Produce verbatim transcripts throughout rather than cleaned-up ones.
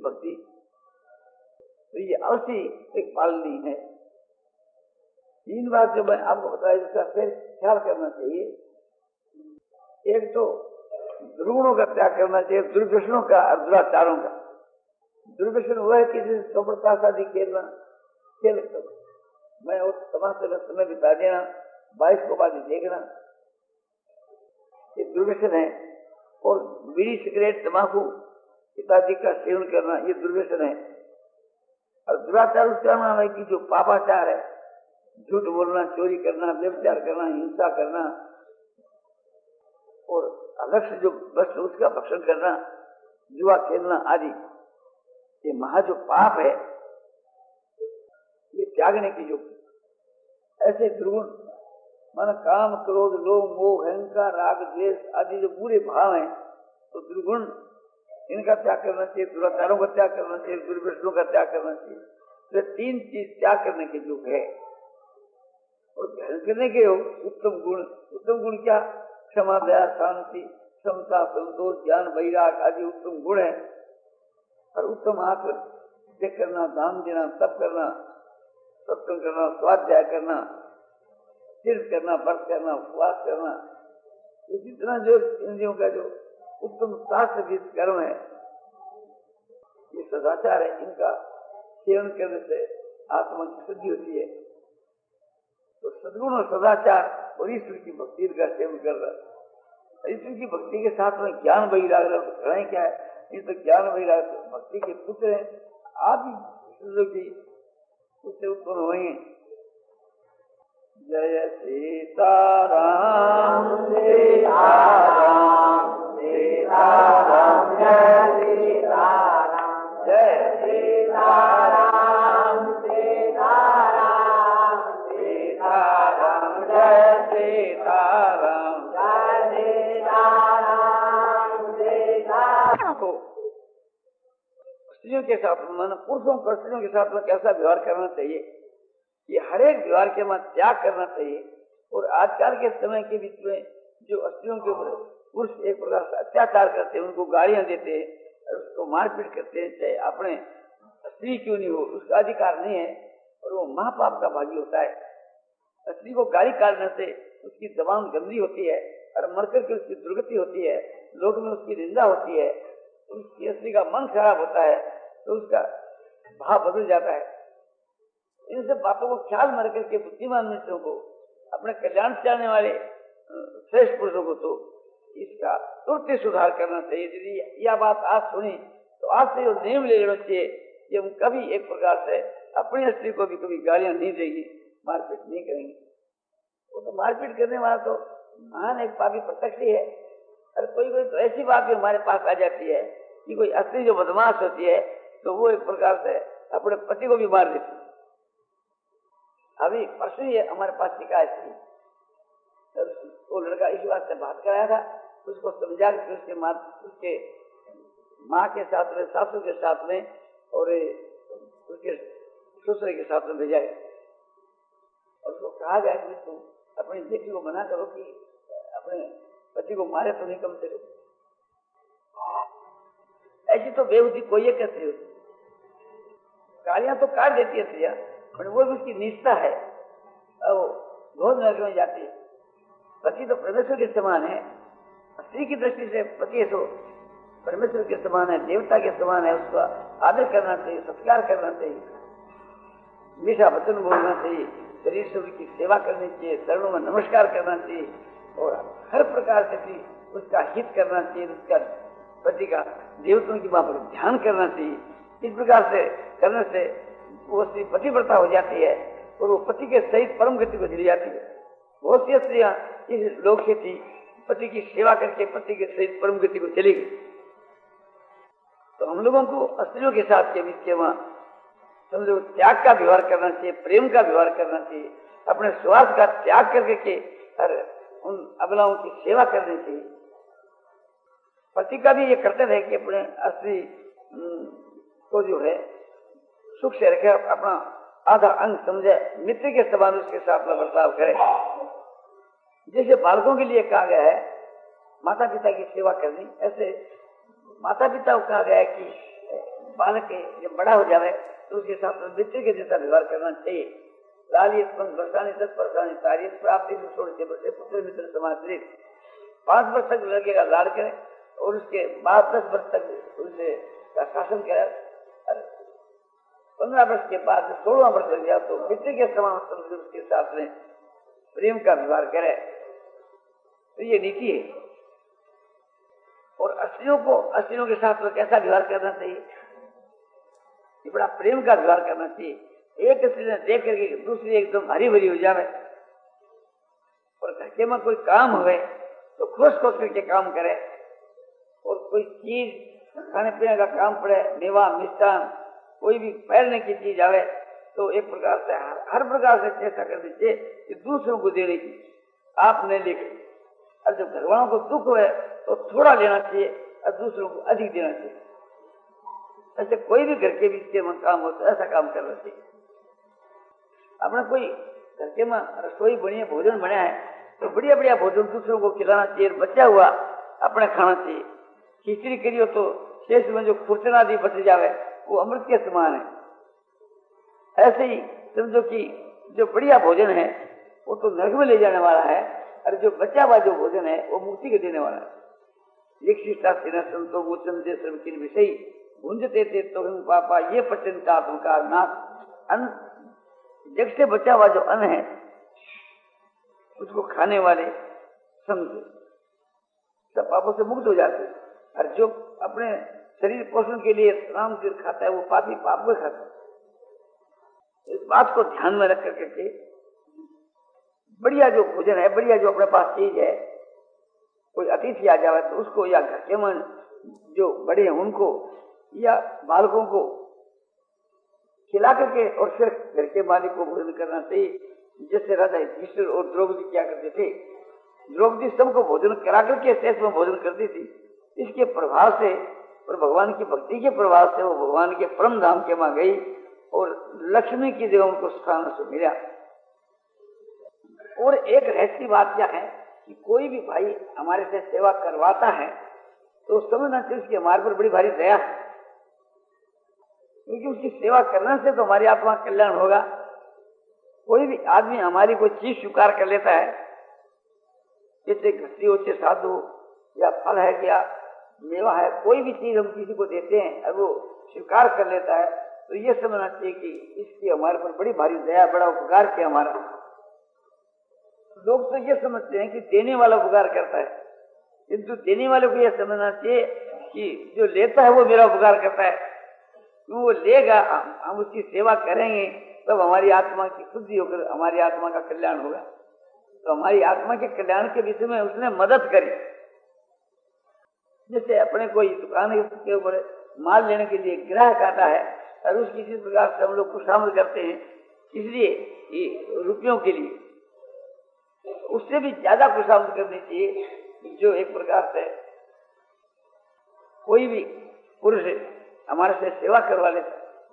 भक्ति, तो ये अवश्य एक पालनी है। तीन बात जो मैं आपको बताया जिसका फिर ख्याल करना चाहिए। एक तो दुर्गुणों का त्याग करना चाहिए, दुर्व्यसनों का और दुराचारों का। दुर्व्यसन हुआ है कि जैसे चौपड़ताश आदि खेलना, खेल मैं उस तमाशे में समय बिता देना, बाईस को बाद देखना, ये दुर्व्यसन है। और बीड़ी सिगरेट तंबाकू इत्यादि का सेवन करना ये दुर्व्यसन है। और दुराचार उसका नाम है कि जो पापाचार है, झूठ बोलना, चोरी करना, व्यभिचार करना, हिंसा करना और अलग से जो वस्तु उसका भक्षण करना, जुआ खेलना आदि, ये महा जो पाप है ये त्यागने की जो ऐसे दुर्गुण माना काम, क्रोध, लोभ, मोह, अहंकार, राग, द्वेष आदि जो बुरे भाव हैं, तो दुर्गुण इनका त्याग करना चाहिए, दुराचारों का त्याग करना चाहिए, दुर्व्यसनों का त्याग करना चाहिए। तो तीन चीज त्याग करने के जो है और ध्यान करने के उत्तम गुण। उत्तम गुण क्या? क्षमा, दया, शांति, समता, संतोष, ज्ञान, वैराग आदि उत्तम गुण है। और उत्तम आकर देख करना, दान देना, तप करना, सत्संग करना, स्वाध्याय करना, तीर्थ करना, व्रत करना, उपवास करना, ये जितना जो इंद्रियों का जो उत्तम शास्त्र गीत कर्म है, ये सदाचार है, इनका सेवन करने से आत्मा की शुद्धि होती है। तो सद्गुण और सदाचार और ईश्वर की भक्ति का सेवन कर रहा। ईश्वर की भक्ति के साथ में ज्ञान वैराग रहे क्या है? ये तो ज्ञान वैराग भक्ति के पुत्र हैं, आप ही की उससे उत्पन्न हुए। जय सीताराम सीताराम सीताराम जय सीताराम जय सीताराम सीताराम सीताराम जय सीताराम जय सीताराम सीताराम। को स्त्रियों के साथ में, पुरुषों को स्त्रियों के साथ में कैसा व्यवहार करना चाहिए, ये हर एक व्यवहार के में त्याग करना चाहिए। और आजकल के समय के बीच में जो स्त्रियों के ऊपर पुरुष एक प्रकार से अत्याचार करते हैं, उनको गालियां देते हैं, उसको मारपीट करते हैं, चाहे अपने स्त्री क्यों नहीं हो, उसका अधिकार नहीं है और वो महापाप का भागी होता है। स्त्री को गाली काटने से उसकी जबान गंदी होती है और मरकर के उसकी दुर्गति होती है, लोग में उसकी निंदा होती है, उसकी स्त्री का मन खराब होता है, तो उसका भाव बदल जाता है। इन सब बातों को ख्याल में रखकर के बुद्धिमान मनुष्यों को, अपने कल्याण चाहने वाले श्रेष्ठ पुरुषों को तो इसका तुरंत सुधार करना चाहिए। यदि यह बात आज सुनी तो आज से जो नियम ले लेना चाहिए कि हम कभी एक प्रकार से अपनी स्त्री को भी कभी गालियां नहीं देगी, मारपीट नहीं करेंगे। वो तो मारपीट करने वाला तो महान एक पापी प्रत्यक्ष ही है। और कोई कोई तो ऐसी बात भी हमारे पास आ जाती है कि कोई स्त्री जो बदमाश होती है तो वो एक प्रकार से अपने पति को भी मार देती है। अभी परसों ही हमारे पास शिकायत थी, तो वो लड़का इस बात से बात कराया था, उसको समझा कि उसके माँ उसके माँ के साथ में, सासू के साथ में और उसके ससुर के साथ में भेजा गया। और उसको कहा गया कि तुम अपनी बेटी को मना करो कि अपने पति को मारे तो नहीं, कम से कम। ऐसी तो बेबुद्धि कोई ये कैसे होती, गालियां तो काट देती है स्त्रियां, पर वो भी उसकी निष्ठा है, बहुत नरक में जाती है। पति तो परमेश्वर के समान है, स्त्री की दृष्टि से पति तो परमेश्वर के समान है, देवता के समान है, उसका आदर करना चाहिए, सत्कार करना चाहिए, मीठा वचन बोलना चाहिए, शरीर से उसकी सेवा करनी चाहिए, चरणों में नमस्कार करना चाहिए और हर प्रकार से भी उसका हित करना चाहिए, उसका पति का देवताओं की बात पर ध्यान करना चाहिए। इस प्रकार से करने से वो स्त्री पतिव्रता हो जाती है और वो पति के सहित परम गति को चली जाती है। बहुत सी स्त्रियां इस लोक से थी, पति की सेवा करके पति के सहित परम गति को चली गई। तो हम लोगों को स्त्रियों के साथ के बीच वहां समझो त्याग का व्यवहार करना चाहिए, प्रेम का व्यवहार करना चाहिए, अपने स्वार्थ का त्याग करके के और उन अबलाओं की सेवा करनी चाहिए। पति का भी ये कर्तव्य है कि अपने स्त्री को जो है सुख से रखे, अपना आधा अंग समझे, मित्र के समान उसके साथ में बर्ताव करे। जैसे बालकों के लिए कहा गया है माता पिता की सेवा करनी, ऐसे माता पिता को कहा गया है कि बालक जब बड़ा हो जाए तो उसके साथ मित्र के जैसा व्यवहार करना चाहिए। लालियत पंच वर्षानी दस वर्षानी तारीफ प्राप्ति से छोड़ के बच्चे पुत्र मित्र समाश्रित पांच वर्ष तक लड़के का लाड़ करे और उसके बाद दस वर्ष तक उनसे का शासन करे। पंद्रह वर्ष के बाद सोलह वर्ष लग गया तो मित्र के समान समझ उसके साथ में प्रेम का व्यवहार करे। तो ये नीति है। और अस्त्रियों को अस्त्रियों के साथ में कैसा व्यवहार करना चाहिए? ये बड़ा प्रेम का व्यवहार करना चाहिए। एक स्त्री ने देख करके दूसरी एकदम हरी भरी हो जाए और घर के में कोई काम हुए तो खुश खुश करके काम करे। और कोई चीज खाने पीने का काम पड़े, मेवा मिष्ठान कोई भी पहनने की चीज आवे तो एक प्रकार से हर, हर प्रकार से चेष्टा कर दीजिए कि दूसरों को देने की, आप नहीं लेके। और जब घर वालों को दुख हुए तो थोड़ा लेना चाहिए और दूसरों को अधिक देना चाहिए। ऐसे कोई भी घर के बीच के में काम हो तो ऐसा काम करना चाहिए। अपना कोई घर के में रसोई बनी है, भोजन बना है तो बढ़िया बढ़िया भोजन दूसरों को खिलाना चाहिए। बचा हुआ अपने खाना चाहिए। खिचड़ी करियो तो शेष में जो खुरचना दी बच जावे वो अमृत के समान है। ऐसे ही समझो कि जो बढ़िया भोजन है वो तो नरक में ले जाने वाला है और जो बचा हुआ जो भोजन है वो मुक्ति के देने वाला है। एक शिष्टा संतो मोचन दे श्रमकिन विषय भूंजते थे तो पापा ये पचनता आत्मकार नाथ। अन्न जग से बचा हुआ जो अन्न है उसको खाने वाले समझे सब पापों से मुक्त हो जाते हैं। और जो अपने शरीर पोषण के लिए राम तीर खाता है वो पापी पाप को खाता है। इस बात को ध्यान में रख करके बढ़िया जो भोजन है, बढ़िया जो अपने पास चीज है, कोई अतिथि आ जाए तो उसको या घर के मन जो बड़े हैं उनको या बालकों को खिला करके और फिर घर के मालिक को भोजन करना चाहिए। जैसे राजा युधिष्ठिर और द्रौपदी क्या करते थे, द्रौपदी सबको भोजन करा करके शेष में भोजन करती थी। इसके प्रभाव से और भगवान की भक्ति के प्रभाव से वो भगवान के परम धाम के वहां गई और लक्ष्मी की जगह उनको स्थान से मिला। और एक रहस्य बात क्या है कि कोई भी भाई हमारे से सेवा करवाता है तो समझना चाहिए उसकी हमारे पर बड़ी भारी दया है, क्योंकि उसकी सेवा करने से तो हमारी आत्मा का कल्याण होगा। कोई भी आदमी हमारी कोई चीज स्वीकार कर लेता है, जैसे घटी हो, चाहे साधु या फल है या मेवा है, कोई भी चीज हम किसी को देते हैं और वो स्वीकार कर लेता है तो ये समझना चाहिए कि इसकी हमारे पर बड़ी भारी दया, बड़ा उपकार किया हमारा। लोग तो ये समझते हैं कि देने वाला उपकार करता है, किंतु देने वाले को यह समझना चाहिए कि जो लेता है वो मेरा उपकार करता है। क्यों वो लेगा, हम उसकी सेवा करेंगे तब तो हमारी आत्मा की शुद्धि होकर हमारी आत्मा का कल्याण होगा। तो हमारी आत्मा के कल्याण के विषय में उसने मदद करी। जैसे अपने कोई दुकान के ऊपर माल लेने के लिए ग्राहक आता है और उसकी जिस प्रकार से हम लोग को शामिल करते हैं, इसलिए रुपयों के लिए उससे भी ज्यादा खुशामद करनी चाहिए। जो एक प्रकार से कोई भी पुरुष हमारे से सेवा करवा लेता,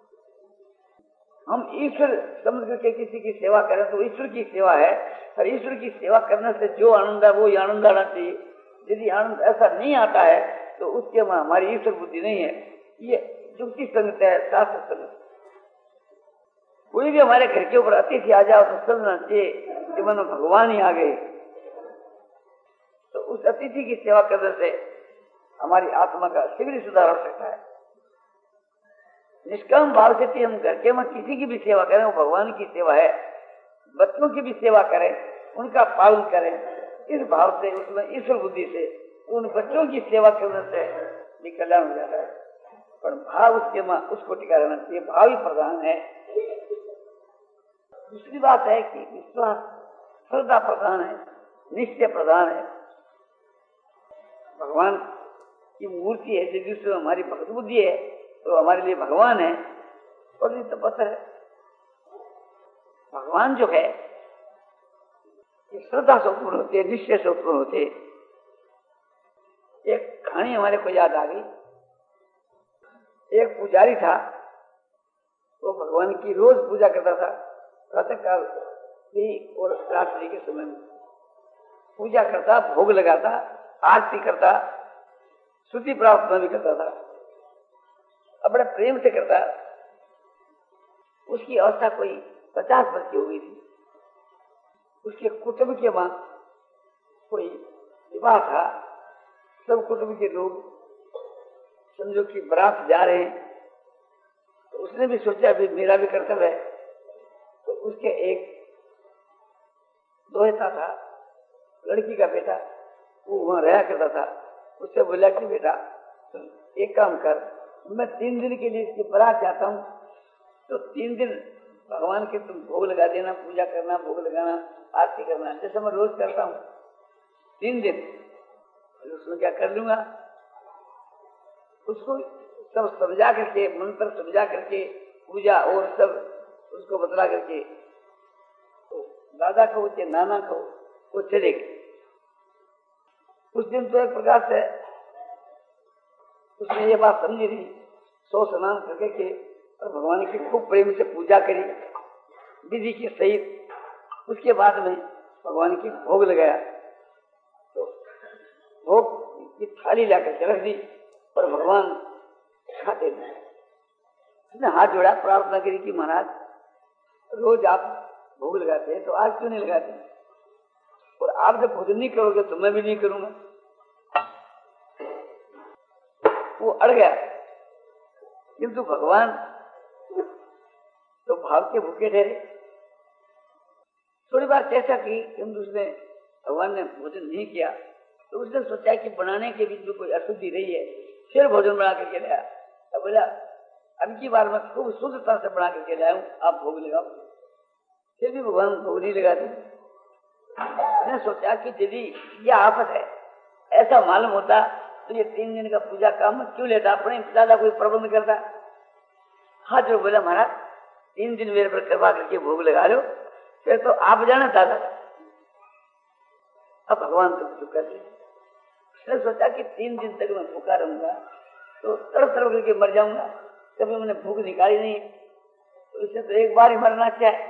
हम ईश्वर समझ करके किसी की सेवा करें तो ईश्वर की सेवा है। और ईश्वर की सेवा करने से जो आनंद है वो आनंद आना चाहिए। यदि आनंद ऐसा नहीं आता है तो उसके में हमारी ईश्वर बुद्धि नहीं है, ये युक्ति संगत है, शास्त्र संगत। कोई भी हमारे घर के ऊपर अतिथि आ जाओ तो समझना चाहिए कि मन भगवान ही आ गए। तो उस अतिथि की सेवा करने से हमारी आत्मा का शीघ्र सुधार हो सकता है। निष्काम भाव से हम घर के में किसी की भी सेवा करें वो भगवान की सेवा है। बच्चों की भी सेवा करें, उनका पालन करें, इस भाव से उसमें ईश्वर बुद्धि से उन बच्चों की सेवा करने से कल्याण हो जाता है। पर भाव उसके में उसको टिका रहना चाहिए, भाव ही प्रधान है। दूसरी बात है कि विश्वास श्रद्धा प्रधान है, निश्चय प्रधान है। भगवान की मूर्ति है, जिसमें हमारी भक्त बुद्धि है तो हमारे लिए भगवान है। और ये तो पता है भगवान जो है ये श्रद्धा से उत्पन्न होते, निश्चय से उत्पन्न होते। एक कहानी हमारे को याद आ गई। एक पुजारी था, वो भगवान की रोज पूजा करता था, प्रातः काल भी और रात्रि के समय में पूजा करता, भोग लगाता, आरती करता, स्तुति प्रार्थना भी करता था। बड़े प्रेम से करता। उसकी अवस्था कोई पचास वर्ष की हो गई थी। उसके कुटुंब के वहां कोई विवाह था। सब कुटुंब के लोग समझो कि बारात जा रहे हैं, तो उसने भी सोचा अभी मेरा भी कर्तव्य है। तो उसके एक दोहता था, लड़की का बेटा, वो वहां रहा करता था। उससे बोला कि बेटा एक काम कर, मैं तीन दिन के लिए इसकी बारात जाता हूँ, तो तीन दिन भगवान के तुम भोग लगा देना, पूजा करना, भोग लगाना, आरती करना, जैसे मैं रोज करता हूँ। तीन दिन उसमें क्या कर लूंगा। उसको सब समझा करके, मंत्र समझा करके, पूजा और सब उसको बतला करके, तो दादा को चाहे नाना को वो चले गए। उस दिन तो एक प्रकार से उसने ये बात समझी थी, सौ स्नान करके के और भगवान की खूब प्रेम से पूजा करी विधि के सहित। उसके बाद में भगवान की भोग लगाया, तो भोग की थाली लाकर रख दी और भगवान खाते नहीं। उसने हाथ जोड़ा, प्रार्थना करी कि महाराज रोज आप भोग लगाते हैं, तो आज क्यों नहीं लगाते, और आप जब भोजन नहीं करोगे तो मैं भी नहीं करूंगा। वो अड़ गया, किंतु भगवान तो भाव के भूखे ठहरे। थोड़ी बार चर्चा की, किंतु उसने भगवान ने भोजन नहीं किया। तो उसने सोचा कि बनाने के बीच में कोई अशुद्धि रही है, फिर भोजन बना करके लाया। तो बोला अब की बार मैं खूब शुद्धता से बना करके लाया हूँ, आप भोग लगाओ। फिर भी भगवान भोग नहीं लगाते। उसने सोचा कि यदि यह आफत है, ऐसा मालूम होता तो ये तीन दिन का पूजा काम क्यों लेता, अपने ज्यादा कोई प्रबंध करता। हाँ जो बोला महाराज तीन दिन मेरे पर कृपा करके भोग लगा लो, फिर तो आप जाना दादा। अब भगवान तो चुप कर दिया। उसने सोचा कि तीन दिन तक मैं भूखा रहूंगा तो तड़प तड़प करके मर जाऊंगा, कभी मैंने भूख निकाली नहीं, तो इससे तो एक बार ही मरना चाहिए।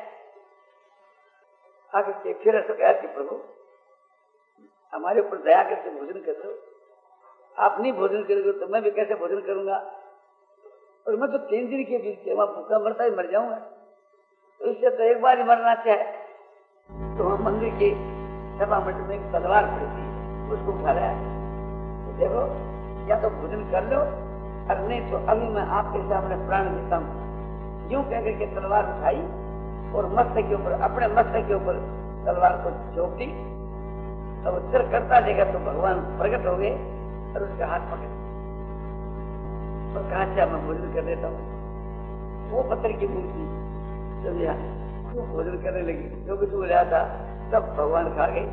आगे के फिर ऐसा कहा कि प्रभु हमारे ऊपर दया करके भोजन कर दो, आप नहीं भोजन करोगे तो मैं भी कैसे भोजन करूंगा, और मैं तो तीन दिन के बीच वहां भूखा मरता ही मर जाऊंगा, तो इससे तो एक बार ही मरना चाहिए। तो वहां मंदिर के सभा मंडप में एक तलवार पड़ी थी, उसको उठा लाया। तो देखो या तो भोजन कर लो, और नहीं तो अभी मैं आपके सामने प्राण देता हूँ। यूं कह करके तलवार उठाई और मस्तक के ऊपर, अपने मस्तक के ऊपर तलवार को झोंक दी। अब सिर करता देगा तो भगवान प्रकट हो गए और उसका हाथ पकड़ और कहा अच्छा मैं भोजन कर देता हूँ। वो पत्थर की मूर्ति समझा खूब भोजन करने लगी, जो कुछ बोला था सब भगवान खा गए।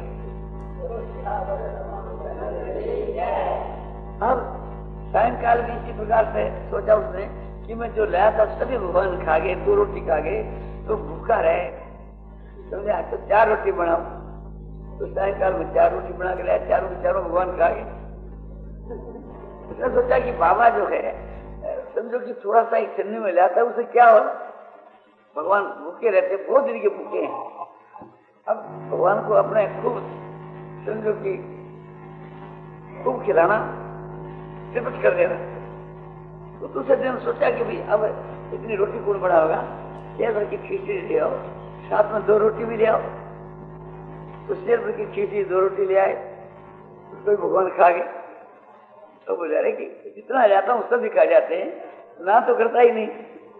अब सायंकाल भी इसी प्रकार से सोचा उसने कि मैं जो लाया था सभी भगवान खा गए, दो रोटी खा गए तो भूखा रहे, समझा तो चार रोटी बनाओ। तो सायंकाल में चार रोटी बना के लाया, चारों के चारों भगवान खा गए। उसने सोचा कि बाबा जो है समझो कि थोड़ा सा एक छन्नी में लाता है, उसे क्या हो, भगवान भूखे रहते, बहुत दिन के भूखे हैं। अब भगवान को अपने खूब समझो कि खूब खिलाना, तृप्त कर देना। तो दूसरे दिन सोचा कि भाई अब इतनी रोटी कौन बड़ा होगा, शेर भर की खिचड़ी ले आओ, साथ में दो रोटी भी ले आओ। तो शेर भर की खिचड़ी दो रोटी ले आए, उसको भगवान खा गए। तो बोले अरे कि जितना जाता हूँ सब भी खा जाते हैं, ना तो करता ही नहीं।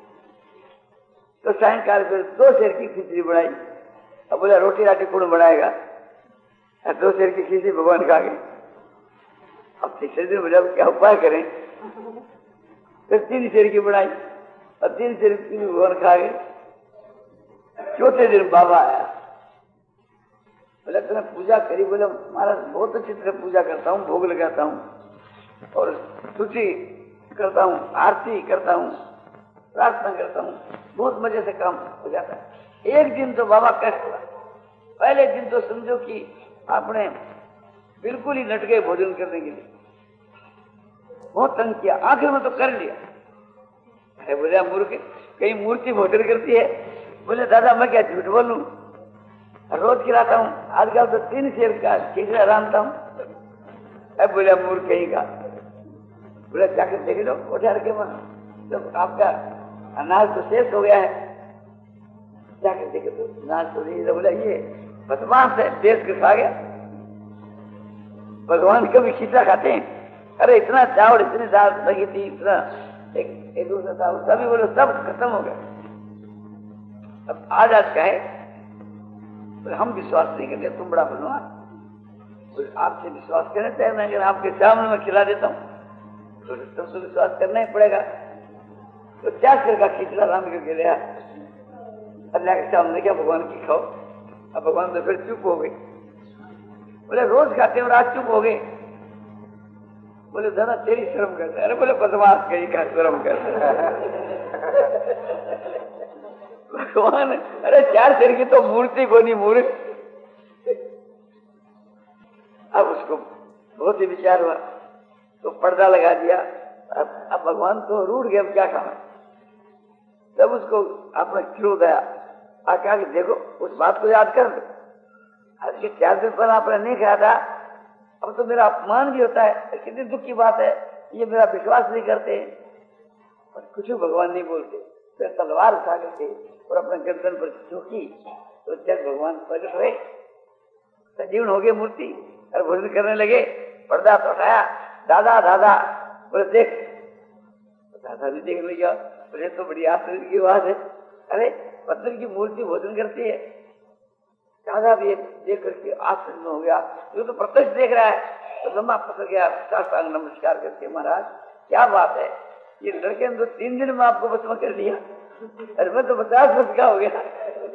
तो सायंकाल फिर दो शेर की खिचड़ी बनाई। अब बोला रोटी राटी कौन बनाएगा, दो शेर की खिचड़ी भगवान खा गए। अब तीसरे दिन बोला क्या उपाय करें, फिर तीन शेर की बनाई और तीन शेर की भगवान खा गए। चौथे दिन बाबा आया, बोला तुमने पूजा करी, बोला महाराज बहुत अच्छी तरह पूजा करता हूँ, भोग लगाता हूँ और स्तुति करता हूँ, आरती करता हूँ, प्रार्थना करता हूँ, बहुत मजे से काम हो जाता है। एक दिन तो बाबा कष्ट हुआ। पहले दिन तो समझो कि आपने बिल्कुल ही नट गए भोजन करने के लिए, बहुत तंग किया, आखिर में तो कर लिया। अरे बोले मूर्ख, कहीं मूर्ति भोजन करती है? बोले दादा मैं क्या झूठ बोलूं, रोज खिलाता हूँ, आजकल तो तीन शेर का खिचड़ा रांधता हूँ। अब बोले मूर्ख कहीं का, बोले जाकर देख लो उठा के वहां जब आपका अनाज तो शेष हो गया है, क्या कहते तो अनाज तो नहीं, बोला ये बदमाश है, देश के खा गया। भगवान कभी खींचा खाते हैं? अरे इतना चावल, इतनी दाल लगी थी, इतना एक एक दूसरा था, सभी बोलो सब खत्म हो गया। अब आज आज का है, तो हम विश्वास नहीं करते, तुम बड़ा बनवा, आपसे विश्वास करना चाहिए ना। अगर आपके सामने मैं खिला देता हूँ तो तुम तो विश्वास करना ही पड़ेगा। तो क्या करगा खिचड़ा राम करके लिया, अल्लाह के सामने क्या भगवान की खाओ। अब भगवान तो फिर चुप हो गए, बोले रोज खाते हो, आज चुप हो गए। बोले दादा तेरी शर्म करता है। अरे बोले बदमाश कहीं का शर्म करता है भगवान। अरे चार सिर की तो मूर्ति को नहीं, मूर्ति। अब उसको बहुत ही विचार हुआ तो पर्दा लगा दिया। अब अब भगवान तो रूठ गए, अब क्या खाना। तब उसको आपने क्रोध आया, आका कि देखो उस बात को याद कर, आज के चार दिन पहले आपने नहीं खाया था, अब तो मेरा अपमान भी होता है, कितनी दुख की बात है, ये मेरा विश्वास नहीं करते। और कुछ भगवान नहीं बोलते। फिर तलवार उठा करके और अपने गर्दन पर झोंकी तो जब भगवान प्रकट हुए, सजीवन हो गए मूर्ति और भोजन करने लगे। पर्दा तो उठाया, दादा दादा बोले देख, दादा भी देखने लगा, बोले तो बड़ी आश्चर्य की बात है। अरे पत्थर की मूर्ति भोजन करती है। दादा भी देख करके आश्चर्य हो गया, ये तो प्रत्यक्ष देख रहा है। तो लंबा पकड़ गया, साष्टांग नमस्कार करके, महाराज क्या बात है, ये लड़के ने तो तीन दिन में आपको भस्म कर लिया, अरे मैं तो पचास वर्ष का हो गया,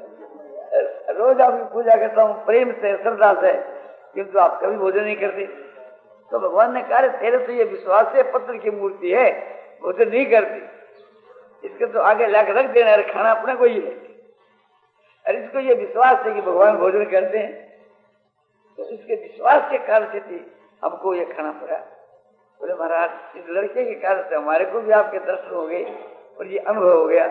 रोज आपकी पूजा करता हूँ प्रेम से, श्रद्धा से, किंतु आप कभी भोजन नहीं करते। तो भगवान ने कहा तेरे तो ये विश्वास है, पत्थर की मूर्ति है, भोजन नहीं करती, इसके तो आगे लाके रख देना, अरे खाना अपने को ही है। अरे इसको ये विश्वास है कि भगवान भोजन करते हैं, तो इसके विश्वास के कारण से थी हमको ये खाना पड़ा। बोले महाराज इस लड़के के कारण से हमारे को भी आपके दर्शन हो गए और ये अनुभव हो गया।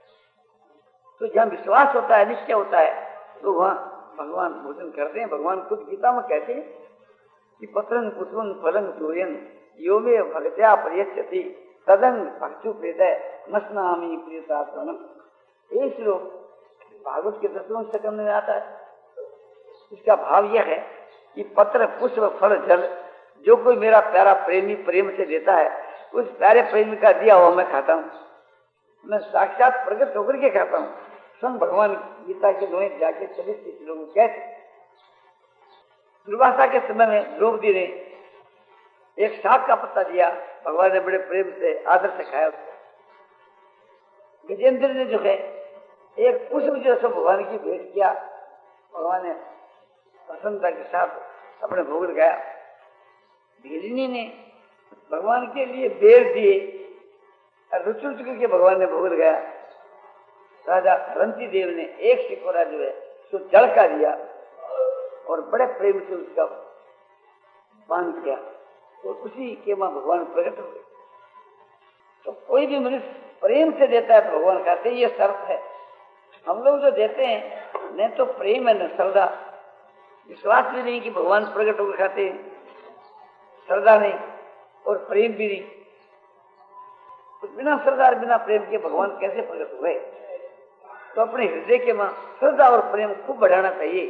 तो जहाँ विश्वास होता है, निश्चय होता है, तो वहाँ भगवान भोजन करते हैं। भगवान खुद गीता में कहते हैं कि पत्रं पुष्पं फलं सूर्यं यो मे भक्त्या प्रयच्छति तदंग भक्षु प्रेतय मस्नामि प्रियतात्मनः। ये श्लोक भागवत के दसवें सकंद में आता है। इसका भाव यह है कि पत्र पुष्प फल जल जो कोई मेरा प्यारा प्रेमी प्रेम से देता है, उस प्यारे प्रेमी का दिया हुआ मैं खाता हूँ, मैं साक्षात प्रकट होकर के खाता हूँ। स्वयं भगवान गीता के नोए जाके चलित तीस लोगों कहते। दुर्वासा के समय में द्रौपदी ने एक सांप का पत्ता दिया, भगवान ने बड़े प्रेम से आदर से खाया उसको। गजेंद्र ने जो है एक पुष्प जो सब भगवान की भेंट किया, भगवान ने प्रसन्नता के साथ अपने भोग लगाया। भेदिनी ने भगवान के लिए बेर दिए और रुचुर के भगवान ने भोग लगाया। राजा रंती देव ने एक सिकोरा जो है सो जल का दिया और बड़े प्रेम से उसका पान किया, और उसी के मां भगवान प्रकट हो गए। तो कोई भी मनुष्य प्रेम से देता है तो भगवान खाते, ये शर्त है। हम लोग जो देते हैं न तो प्रेम है न श्रद्धा, विश्वास भी नहीं कि भगवान प्रकट होकर खाते हैं, श्रद्धा नहीं और प्रेम भी नहीं। तो बिना श्रद्धा बिना प्रेम के भगवान कैसे प्रकट हुए। तो अपने हृदय के मां श्रद्धा और प्रेम खूब बढ़ाना चाहिए।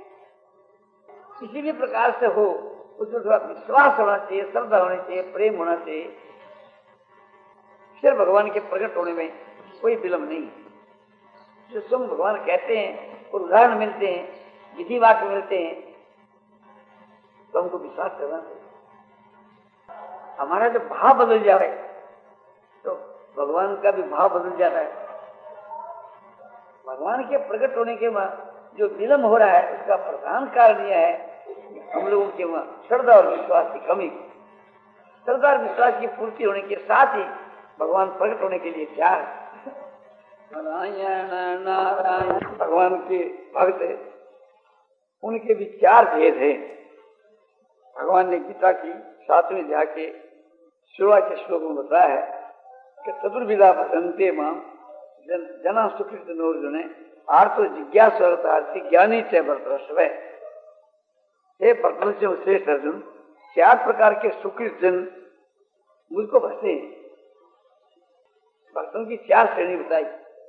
किसी भी प्रकार से हो उसमें थोड़ा विश्वास होना चाहिए, श्रद्धा होनी चाहिए, प्रेम होना चाहिए। फिर भगवान के प्रकट होने में कोई विलंब नहीं। जो स्वयं भगवान कहते हैं और उदाहरण मिलते हैं, विधि वाक्य मिलते हैं, तो हमको विश्वास करना चाहिए। हमारा जब भाव बदल जाए तो भगवान का भी भाव बदल जाता है। भगवान के प्रकट होने के बाद जो विलंब हो रहा है उसका प्रधान कारण यह है हम लोगों के वहां श्रद्धा और विश्वास की कमी। श्रद्धा और विश्वास की पूर्ति होने के साथ ही भगवान प्रकट होने के लिए तैयार है। नारायण नारायण भगवान के भक्त उनके भी चार भेद हैं। भगवान ने गीता की सातवें अध्याय के शुरुआत के श्लोक में बताया है कि चतुर्विधा भजन्ते माम जन, जना सुकृत नोर्जुने आर्तो जिज्ञासुरतार्थी ज्ञानी से वर्तस्व। हे प्रकृति श्रेष्ठ अर्जुन, चार प्रकार के सुकृत जन मुझको भजते हैं। भक्तों की चार श्रेणी बताई।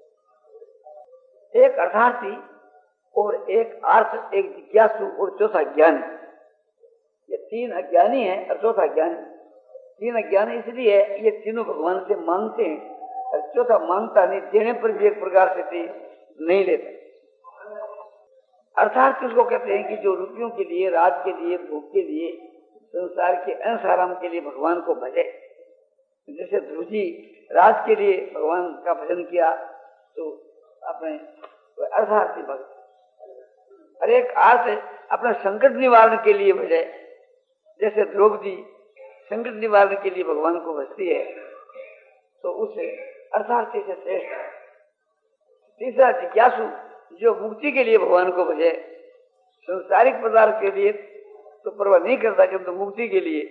एक अर्थार्थी और एक अर्थ, एक जिज्ञासु और चौथा ज्ञानी। ये तीन अज्ञानी है और चौथा ज्ञानी। तीन अज्ञानी इसलिए है ये तीनों भगवान से मांगते हैं और चौथा मांगता नहीं, देने पर भी एक प्रकार से नहीं लेता। अर्थात उसको कहते हैं कि जो रुपयों के लिए, राज के लिए, भोग के लिए, संसार के अंश आराम के लिए भगवान को भजे। जैसे ध्रुव जी राज के लिए भगवान का भजन किया तो अपने अर्थार्थी भक्त। और एक अर्थ अपना संकट निवारण के लिए भजे, जैसे द्रौपदी संकट निवारण के लिए भगवान को भजती है तो उसे अर्थार्थी से श्रेष्ठ है। तीसरा जिज्ञासु जो मुक्ति के लिए भगवान को भजे, संसारिक पदार्थ के लिए तो परवाह नहीं करता किंतु मुक्ति के लिए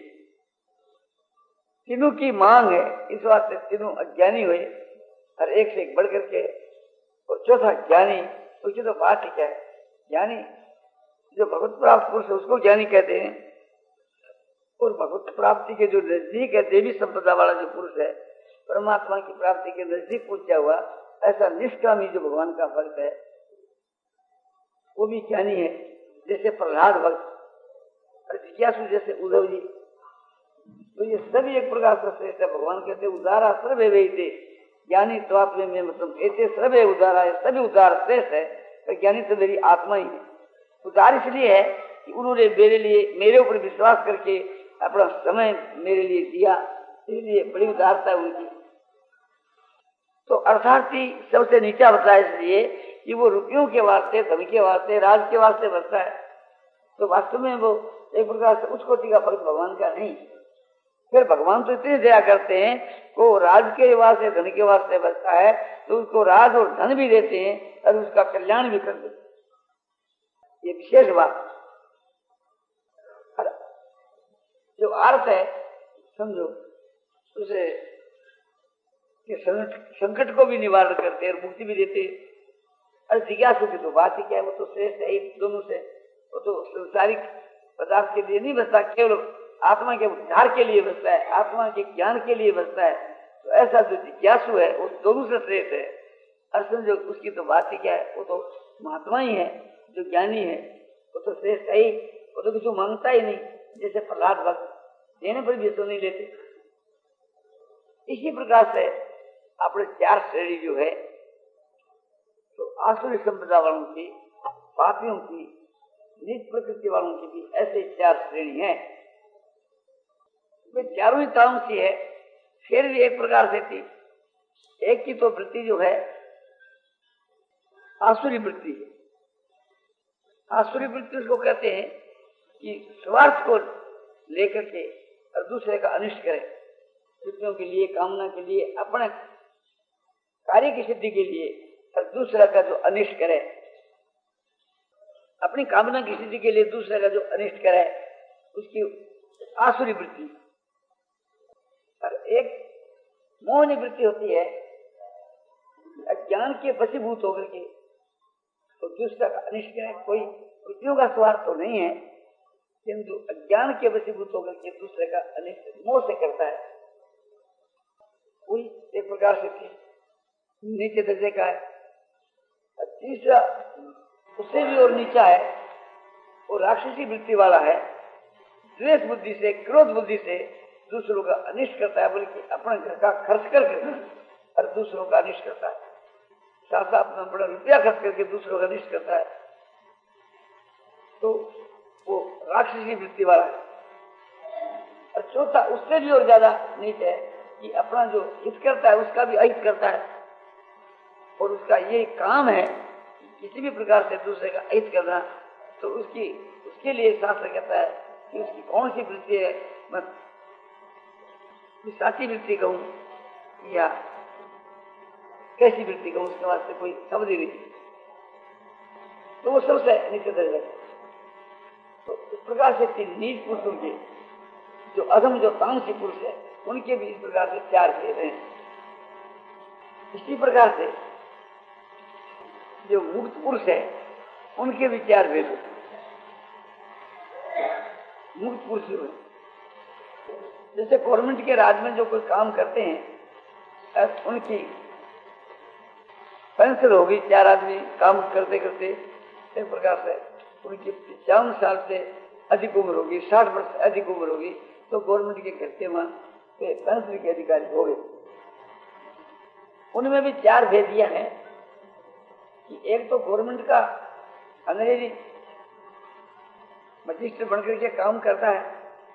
तीनों की मांग है। इस वास्ते तीनों अज्ञानी हुए और एक से एक बढ़ करके। और चौथा ज्ञानी, उसकी तो बात ही क्या है। ज्ञानी जो भगवत प्राप्त पुरुष है उसको ज्ञानी कहते हैं। और भगवत प्राप्ति के जो नजदीक है, देवी संपदा वाला जो पुरुष है, परमात्मा की प्राप्ति के नजदीक पहुंचा हुआ, ऐसा निष्कामी जो भगवान का भक्त है वो भी ज्ञानी है। जैसे प्रहलाद भक्त और जिज्ञासु जैसे उद्धव जी, तो ये सभी एक प्रकार से श्रेष्ठ है। भगवान कहते उदारा सर्वे वेदे ज्ञानी तो आप में मतलब ऐसे सर्वे उदारा है, सभी उदार श्रेष्ठ है। तो ज्ञानी तो मेरी आत्मा ही है। उदार इसलिए है कि उन्होंने मेरे लिए, मेरे ऊपर विश्वास करके अपना समय मेरे लिए दिया, इसलिए बड़ी उदारता है उनकी। तो अर्थार्थी सबसे नीचा बता है इसलिए कि वो रुपयों के वास्ते, धन के वास्ते, राज के वास्ते बसता है। तो वास्तव में वो एक प्रकार से उस कोटि का भक्त भगवान का नहीं। फिर भगवान तो इतनी दया करते हैं को राज के वास्ते, धन के वास्ते बसता है तो उसको राज और धन भी देते हैं और उसका कल्याण भी कर देते हैं। ये विशेष बात। जो अर्थ है समझो उसे संकट को भी निवारण करते हैं और मुक्ति भी देते हैं। और जिज्ञासु की तो बात ही क्या है, वो तो श्रेष्ठ है दोनों से। वो तो संसारिक पदार्थ के लिए नहीं बसता, केवल आत्मा के उद्धार के लिए बसता है, आत्मा के ज्ञान के लिए बसता है। तो ऐसा जो जिज्ञासु है वो दोनों से श्रेष्ठ है। और समझो उसकी तो बात ही क्या है, वो तो महात्मा ही है। जो ज्ञानी है वो तो श्रेष्ठ है ही, वो तो कुछ मांगता ही नहीं। जैसे प्रहलाद भक्त देने पर भी तो नहीं लेते। इसी प्रकार से अपने चार श्रेणी जो है तो आसुरी संपदा वालों की, पापियों की, नीच प्रकृति वालों की भी ऐसे चार श्रेणी है। वे चारों ही तारों की है, फिर भी एक प्रकार से थी। एक की तो वृत्ति जो है आसुरी वृत्ति है। आसुरी वृत्ति उसको कहते हैं कि स्वार्थ को लेकर के और दूसरे का अनिष्ट करे, दूसरों के लिए, कामना के लिए, अपने कार्य की सिद्धि के लिए, और दूसरा का जो अनिष्ट करे, अपनी कामना की सिद्धि के लिए दूसरे का जो अनिष्ट करे, उसकी आसुरी वृत्ति। और एक मोहनी वृत्ति होती है, अज्ञान के वशीभूत होकर के तो दूसरा का अनिष्ट करे। कोई वृत्तियों का स्वार्थ तो नहीं है किंतु अज्ञान के वशीभूत होकर के दूसरे का अनिष्ट मोह से करता है। वही एक प्रकार से नीचे दर्जे का है। तीसरा उससे भी और नीचा है, वो राक्षसी वृत्ति वाला है। द्वेष बुद्धि से, क्रोध बुद्धि से दूसरों का अनिष्ट करता है, बल्कि अपने घर का खर्च करके और दूसरों का अनिष्ट करता है। साथ अपना बड़ा रुपया खर्च करके दूसरों का अनिष्ट करता है, तो वो राक्षसी वृत्ति वाला है। और चौथा उससे भी और ज्यादा नीच है कि अपना जो हित करता है उसका भी अहित करता है, और उसका ये काम है किसी भी प्रकार से दूसरे का अहित करना। तो उसकी उसके लिए शास्त्र कहता है कि उसकी कौन सी वृत्ति है, मैं साची वृत्ति कहूं या कैसी वृत्ति कहूं, उसके वास्ते कोई शब्द ही नहीं। तो वो सबसे नीचे दर्जा है। तो इस प्रकार से नीच पुरुषों के जो अधम, जो तामसी पुरुष है, उनके भी इस प्रकार से चार भेद हैं। इसी प्रकार से जो मुक्त पुरुष है उनके भी चार भेद होते हैं। मुक्त पुरुष जो है, जैसे गवर्नमेंट के राज में जो कोई काम करते हैं, उनकी पेंशन होगी, चार आदमी काम करते करते एक प्रकार से उनकी पचावन साल से अधिक उम्र होगी, साठ वर्ष से अधिक उम्र होगी, तो गवर्नमेंट के खर्चे में पेंशन के अधिकारी हो गए। उनमें भी चार भेदियां हैं कि एक तो गवर्नमेंट का अंग्रेजी मजिस्ट्रेट बनकर के काम करता है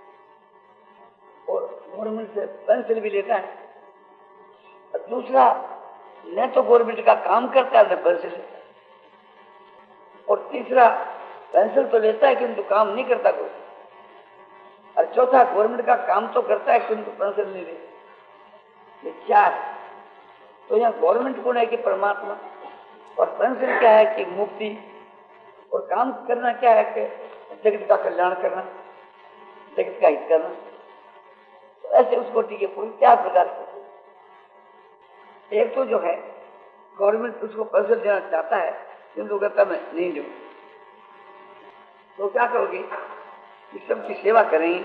और गवर्नमेंट से पेंशन भी लेता है, और दूसरा न तो गवर्नमेंट का काम करता है न पेंशन लेता है, और तीसरा पेंशन तो लेता है किंतु काम नहीं करता कोई, और चौथा गवर्नमेंट का काम तो करता है किंतु पेंशन नहीं लेता। ये चार। तो यहाँ गवर्नमेंट कौन है कि परमात्मा, और पेंशन क्या है कि मुक्ति, और काम करना क्या है कि जगत का कल्याण करना, जगत का हित करना। तो ऐसे उस कोटि के पुरुष चार प्रकार के। एक तो जो है गवर्नमेंट उसको पेंशन देना चाहता है किंतु कहता मैं नहीं दूं, तो क्या करोगे कि सबकी सेवा करेंगे,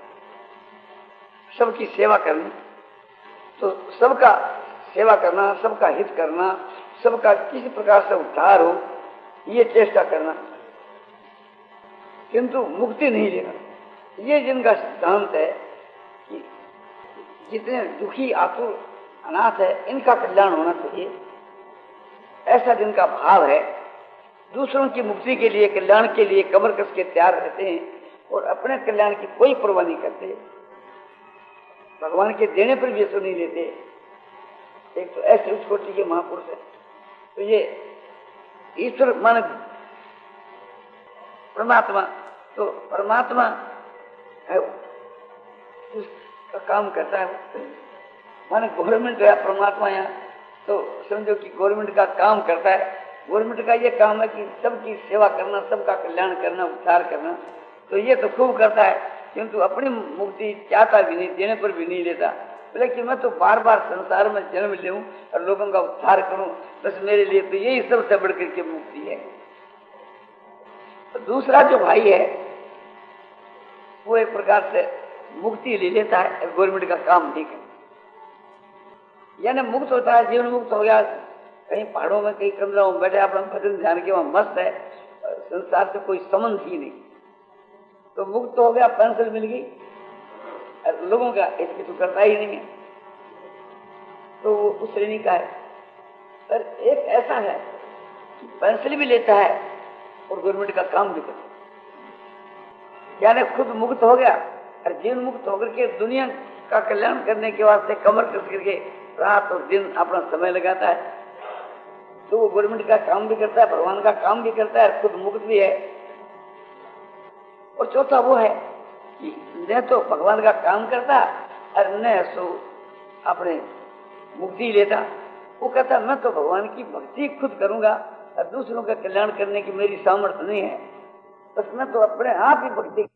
सबकी सेवा करनी, तो सबका सेवा करना, सबका हित करना, सबका किसी प्रकार से उद्धार हो, ये चेष्टा करना, किंतु मुक्ति नहीं लेना। ये जिनका सिद्धांत है कि जितने दुखी आतुर अनाथ है इनका कल्याण होना चाहिए, ऐसा जिनका भाव है, दूसरों की मुक्ति के लिए, कल्याण के लिए कमर कस के तैयार रहते हैं और अपने कल्याण की कोई परवाह नहीं करते, भगवान के देने पर भी ऐसा नहीं लेते, एक तो ऐसे उस कोटि के महापुरुष है। तो ये ईश्वर मान परमात्मा, तो परमात्मा है उसका काम करता है, माने गवर्नमेंट है परमात्मा यहाँ, तो समझो कि गवर्नमेंट का काम करता है। गवर्नमेंट का ये काम है कि सबकी सेवा करना, सबका कल्याण करना, उद्धार करना, तो ये तो खूब करता है किंतु अपनी मुक्ति चाहता भी नहीं, देने पर भी नहीं लेता, लेकिन मैं तो बार बार संसार में जन्म लूं और लोगों का उद्धार करूं, बस मेरे लिए तो यही सबसे बढ़कर के मुक्ति है। तो दूसरा जो भाई है वो एक प्रकार से मुक्ति ले लेता है, गवर्नमेंट का काम नहीं करता, यानी मुक्त होता है, जीवन मुक्त हो गया, कहीं पहाड़ों में कहीं कमरों में बैठे अपना भजन ध्यान के वहां मस्त है, संसार से कोई संबंध ही नहीं, तो मुक्त हो गया, पेंशन मिल गई, लोगों का इसकी तो करता ही नहीं है, तो वो उस श्रेणी का है। पर एक ऐसा है कि पेंशन भी लेता है और गवर्नमेंट का काम भी करता है, यानी खुद मुक्त हो गया और जीवन मुक्त होकर के दुनिया का कल्याण करने के वास्ते कमर कस करके रात और दिन अपना समय लगाता है, तो वो गवर्नमेंट का काम भी करता है, भगवान का काम भी करता है, खुद मुक्त भी है। और चौथा वो है कि न तो भगवान का काम करता और न सो अपने मुक्ति लेता, वो कहता मैं तो भगवान की भक्ति खुद करूंगा और दूसरों का कल्याण करने की मेरी सामर्थ्य नहीं है, बस मैं तो अपने आप ही भक्ति